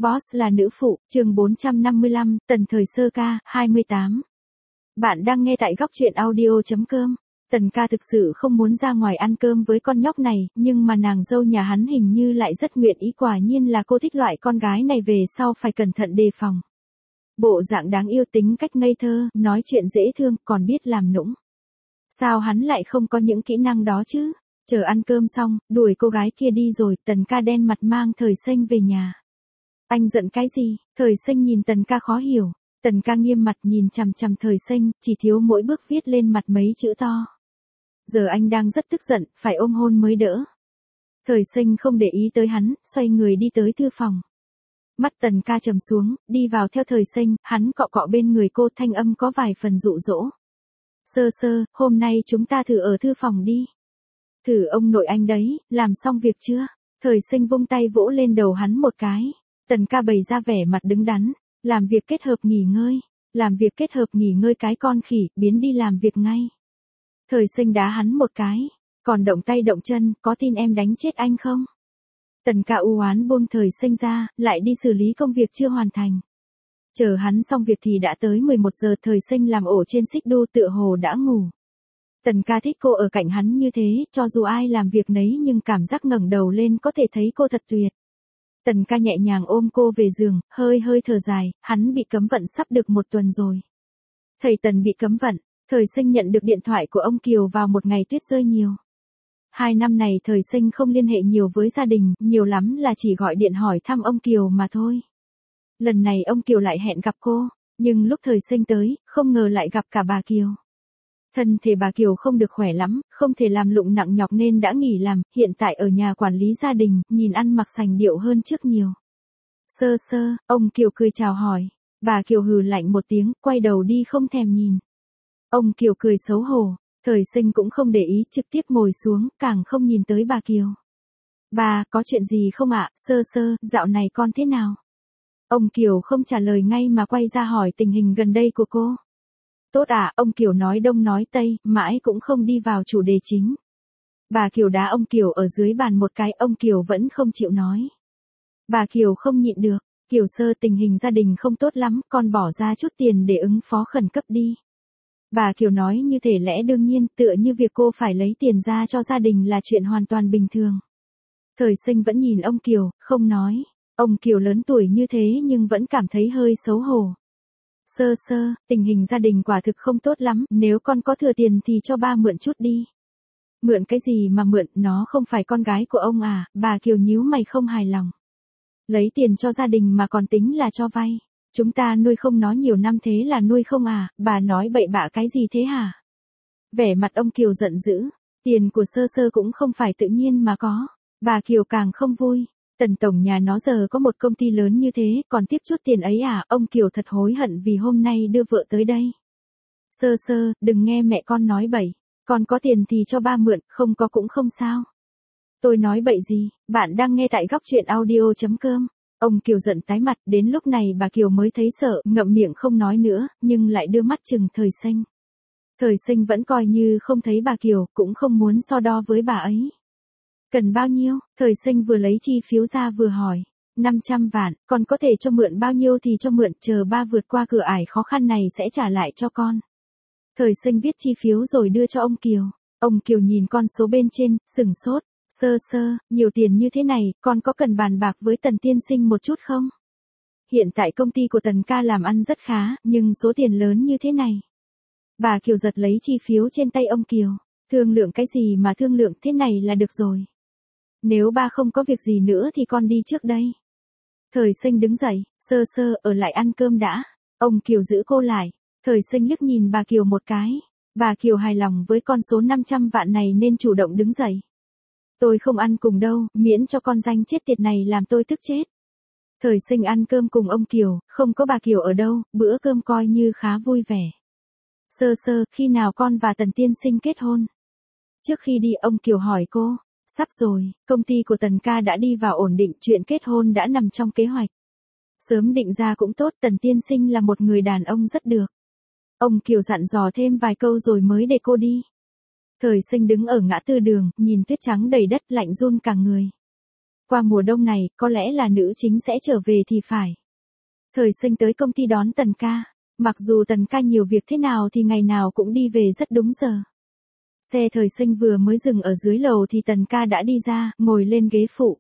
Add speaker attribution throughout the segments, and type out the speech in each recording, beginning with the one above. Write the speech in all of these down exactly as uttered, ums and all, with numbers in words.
Speaker 1: Boss là nữ phụ, chương bốn trăm năm mươi lăm, Tần thời sơ ca, hai mươi tám. Bạn đang nghe tại góc truyện audio.com. Tần ca thực sự không muốn ra ngoài ăn cơm với con nhóc này, nhưng mà nàng dâu nhà hắn hình như lại rất nguyện ý, quả nhiên là cô thích loại con gái này, về sau phải cẩn thận đề phòng. Bộ dạng đáng yêu, tính cách ngây thơ, nói chuyện dễ thương, còn biết làm nũng. Sao hắn lại không có những kỹ năng đó chứ? Chờ ăn cơm xong, đuổi cô gái kia đi rồi, Tần ca đen mặt mang Thời Xanh về nhà. Anh giận cái gì? Thời Xanh nhìn Tần ca khó hiểu. Tần ca nghiêm mặt nhìn chằm chằm Thời Xanh, chỉ thiếu mỗi bước viết lên mặt mấy chữ to. Giờ anh đang rất tức giận, phải ôm hôn mới đỡ. Thời Xanh không để ý tới hắn, xoay người đi tới thư phòng. Mắt Tần ca trầm xuống, đi vào theo Thời Xanh, hắn cọ cọ bên người cô, thanh âm có vài phần dụ dỗ. Sơ sơ, hôm nay chúng ta thử ở thư phòng đi. Thử ông nội anh đấy, làm xong việc chưa? Thời Xanh vung tay vỗ lên đầu hắn một cái. Tần ca bày ra vẻ mặt đứng đắn. Làm việc kết hợp nghỉ ngơi. Làm việc kết hợp nghỉ ngơi cái con khỉ, biến đi làm việc ngay. Thời Xanh đá hắn một cái. Còn động tay động chân, có tin em đánh chết anh không? Tần ca u oán buông Thời Xanh ra, lại đi xử lý công việc chưa hoàn thành. Chờ hắn xong việc thì đã tới mười một giờ, Thời Xanh làm ổ trên xích đu tựa hồ đã ngủ. Tần ca thích cô ở cạnh hắn như thế, cho dù ai làm việc nấy nhưng cảm giác ngẩng đầu lên có thể thấy cô thật tuyệt. Tần ca nhẹ nhàng ôm cô về giường, hơi hơi thở dài, hắn bị cấm vận sắp được một tuần rồi. Thầy Tần bị cấm vận, Thời Xanh nhận được điện thoại của ông Kiều vào một ngày tuyết rơi nhiều. Hai năm này Thời Xanh không liên hệ nhiều với gia đình, nhiều lắm là chỉ gọi điện hỏi thăm ông Kiều mà thôi. Lần này ông Kiều lại hẹn gặp cô, nhưng lúc Thời Xanh tới, không ngờ lại gặp cả bà Kiều. Thân thể bà Kiều không được khỏe lắm, không thể làm lụng nặng nhọc nên đã nghỉ làm, hiện tại ở nhà quản lý gia đình, nhìn ăn mặc sành điệu hơn trước nhiều. Sơ sơ, ông Kiều cười chào hỏi. Bà Kiều hừ lạnh một tiếng, quay đầu đi không thèm nhìn. Ông Kiều cười xấu hổ, Thời Xanh cũng không để ý, trực tiếp ngồi xuống, càng không nhìn tới bà Kiều. Bà, có chuyện gì không ạ? Sơ sơ, dạo này con thế nào? Ông Kiều không trả lời ngay mà quay ra hỏi tình hình gần đây của cô. Tốt à, ông Kiều nói đông nói tây, mãi cũng không đi vào chủ đề chính. Bà Kiều đá ông Kiều ở dưới bàn một cái, ông Kiều vẫn không chịu nói. Bà Kiều không nhịn được, Kiều sơ, tình hình gia đình không tốt lắm, con bỏ ra chút tiền để ứng phó khẩn cấp đi. Bà Kiều nói như thể lẽ đương nhiên, tựa như việc cô phải lấy tiền ra cho gia đình là chuyện hoàn toàn bình thường. Thời Xanh vẫn nhìn ông Kiều, không nói. Ông Kiều lớn tuổi như thế nhưng vẫn cảm thấy hơi xấu hổ. Sơ sơ, tình hình gia đình quả thực không tốt lắm, nếu con có thừa tiền thì cho ba mượn chút đi. Mượn cái gì mà mượn, nó không phải con gái của ông à? Bà Kiều nhíu mày không hài lòng. Lấy tiền cho gia đình mà còn tính là cho vay. Chúng ta nuôi không nó nhiều năm thế là nuôi không à? Bà nói bậy bạ cái gì thế hả? Vẻ mặt ông Kiều giận dữ. Tiền của sơ sơ cũng không phải tự nhiên mà có. Bà Kiều càng không vui. Tần tổng nhà nó giờ có một công ty lớn như thế, còn tiếc chút tiền ấy à? Ông Kiều thật hối hận vì hôm nay đưa vợ tới đây. Sơ sơ, đừng nghe mẹ con nói bậy. Con có tiền thì cho ba mượn, không có cũng không sao. Tôi nói bậy gì? Bạn đang nghe tại góc truyện audio.com. Ông Kiều giận tái mặt, đến lúc này bà Kiều mới thấy sợ, ngậm miệng không nói nữa, nhưng lại đưa mắt chừng Thời Xanh. Thời Xanh vẫn coi như không thấy bà Kiều, cũng không muốn so đo với bà ấy. Cần bao nhiêu? Thời Xanh vừa lấy chi phiếu ra vừa hỏi. năm trăm vạn, con có thể cho mượn bao nhiêu thì cho mượn, chờ ba vượt qua cửa ải khó khăn này sẽ trả lại cho con. Thời Xanh viết chi phiếu rồi đưa cho ông Kiều. Ông Kiều nhìn con số bên trên, sửng sốt. Sơ sơ, nhiều tiền như thế này, con có cần bàn bạc với Tần tiên sinh một chút không? Hiện tại công ty của Tần ca làm ăn rất khá, nhưng số tiền lớn như thế này. Bà Kiều giật lấy chi phiếu trên tay ông Kiều. Thương lượng cái gì mà thương lượng, thế này là được rồi. Nếu ba không có việc gì nữa thì con đi trước đây. Thời Xanh đứng dậy, sơ sơ, ở lại ăn cơm đã. Ông Kiều giữ cô lại. Thời Xanh liếc nhìn bà Kiều một cái. Bà Kiều hài lòng với con số năm trăm vạn này nên chủ động đứng dậy. Tôi không ăn cùng đâu, miễn cho con danh chết tiệt này làm tôi tức chết. Thời Xanh ăn cơm cùng ông Kiều, không có bà Kiều ở đâu, bữa cơm coi như khá vui vẻ. Sơ sơ, khi nào con và Tần tiên sinh kết hôn? Trước khi đi ông Kiều hỏi cô. Sắp rồi, công ty của Tần ca đã đi vào ổn định, chuyện kết hôn đã nằm trong kế hoạch. Sớm định ra cũng tốt, Tần tiên sinh là một người đàn ông rất được. Ông Kiều dặn dò thêm vài câu rồi mới để cô đi. Thời Xanh đứng ở ngã tư đường, nhìn tuyết trắng đầy đất, lạnh run cả người. Qua mùa đông này, có lẽ là nữ chính sẽ trở về thì phải. Thời Sinh tới công ty đón Tần ca. Mặc dù Tần ca nhiều việc thế nào thì ngày nào cũng đi về rất đúng giờ. Xe Thời Sinh vừa mới dừng ở dưới lầu thì Tần ca đã đi ra, ngồi lên ghế phụ.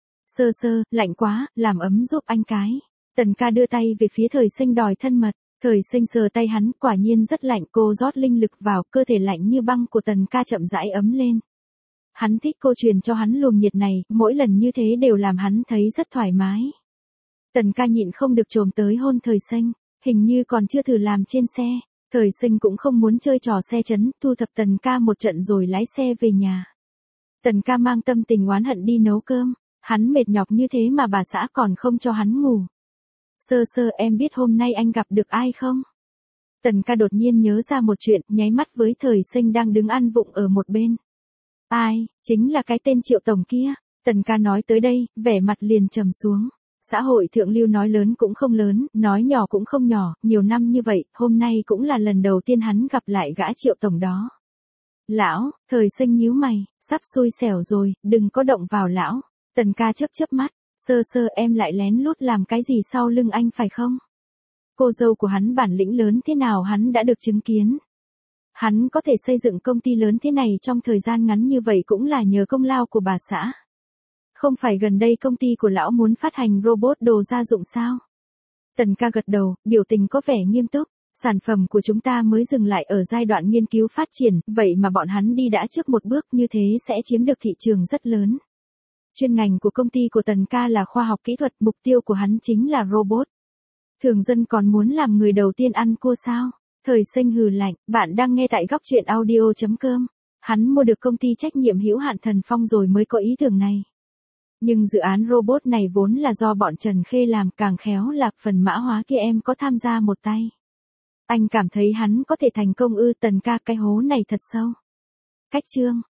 Speaker 1: Sơ sơ, lạnh quá, làm ấm giúp anh cái. Tần ca đưa tay về phía Thời Sinh đòi thân mật. Thời Sinh sờ tay hắn, quả nhiên rất lạnh, cô rót linh lực vào, cơ thể lạnh như băng của Tần ca chậm rãi ấm lên. Hắn thích cô truyền cho hắn luồng nhiệt này, mỗi lần như thế đều làm hắn thấy rất thoải mái. Tần ca nhịn không được chồm tới hôn Thời Sinh, hình như còn chưa thử làm trên xe. Thời Sinh cũng không muốn chơi trò xe chấn, thu thập Tần ca một trận rồi lái xe về nhà. Tần ca mang tâm tình oán hận đi nấu cơm, hắn mệt nhọc như thế mà bà xã còn không cho hắn ngủ. Sơ sơ, em biết hôm nay anh gặp được ai không? Tần ca đột nhiên nhớ ra một chuyện, nháy mắt với Thời Sinh đang đứng ăn vụng ở một bên. Ai, chính là cái tên Triệu Tổng kia. Tần ca nói tới đây, vẻ mặt liền trầm xuống. Xã hội thượng lưu nói lớn cũng không lớn, nói nhỏ cũng không nhỏ, nhiều năm như vậy, hôm nay cũng là lần đầu tiên hắn gặp lại gã Triệu Tổng đó. Lão, Thời Sinh nhíu mày, sắp xui xẻo rồi, đừng có động vào lão. Tần ca chớp chớp mắt, sơ sơ, em lại lén lút làm cái gì sau lưng anh phải không? Cô dâu của hắn bản lĩnh lớn thế nào hắn đã được chứng kiến. Hắn có thể xây dựng công ty lớn thế này trong thời gian ngắn như vậy cũng là nhờ công lao của bà xã. Không phải gần đây công ty của lão muốn phát hành robot đồ gia dụng sao? Tần ca gật đầu, biểu tình có vẻ nghiêm túc. Sản phẩm của chúng ta mới dừng lại ở giai đoạn nghiên cứu phát triển, vậy mà bọn hắn đi đã trước một bước, như thế sẽ chiếm được thị trường rất lớn. Chuyên ngành của công ty của Tần ca là khoa học kỹ thuật, mục tiêu của hắn chính là robot. Thường dân còn muốn làm người đầu tiên ăn cua sao? Thời Sinh hừ lạnh, bạn đang nghe tại góc truyện audio chấm com. Hắn mua được công ty trách nhiệm hữu hạn Thần Phong rồi mới có ý tưởng này. Nhưng dự án robot này vốn là do bọn Trần Khê làm, càng khéo là phần mã hóa kia em có tham gia một tay. Anh cảm thấy hắn có thể thành công ư? Tần ca, cái hố này thật sâu. Cách chương.